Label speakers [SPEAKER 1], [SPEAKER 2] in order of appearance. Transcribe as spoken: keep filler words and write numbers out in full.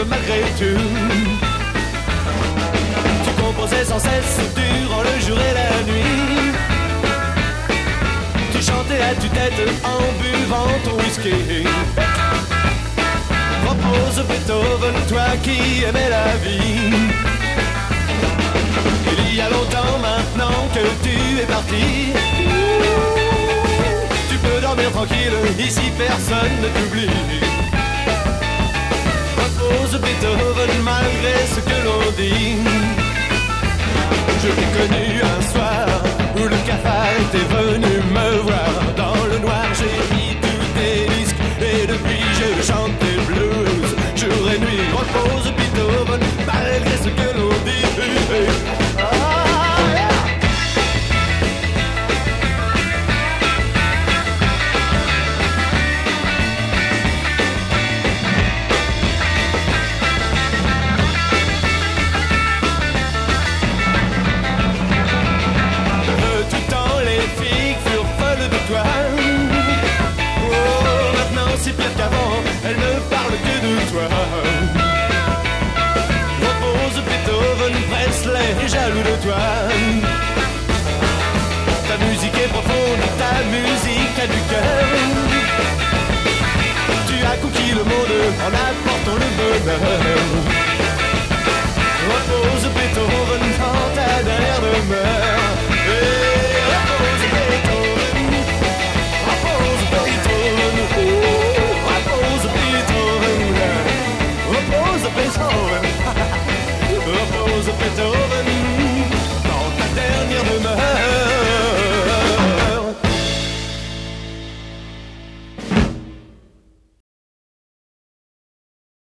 [SPEAKER 1] rêve malgré tout. Tu composais sans cesse durant le jour et la nuit. Tu chantais à tue-tête en buvant ton whisky. Repose Beethoven, toi qui aimais la vie. Il y a longtemps maintenant que tu es parti. Tu peux dormir tranquille, ici personne ne t'oublie. Repose Beethoven malgré ce que l'on dit. Je t'ai connu un soir où le cafard était venu me voir. Dans le noir j'ai mis tous tes disques et depuis je chante tes blues. Jour et nuit repose Beethoven malgré ce que l'on dit. Ah, yeah. De tout temps les filles furent folles de toi. Oh, maintenant c'est pire qu'avant, elles ne parlent que de toi. Repose Beethoven, Presley est jaloux de toi. Ta musique est profonde, ta musique a du cœur. Tu as conquis le monde en apportant le bonheur.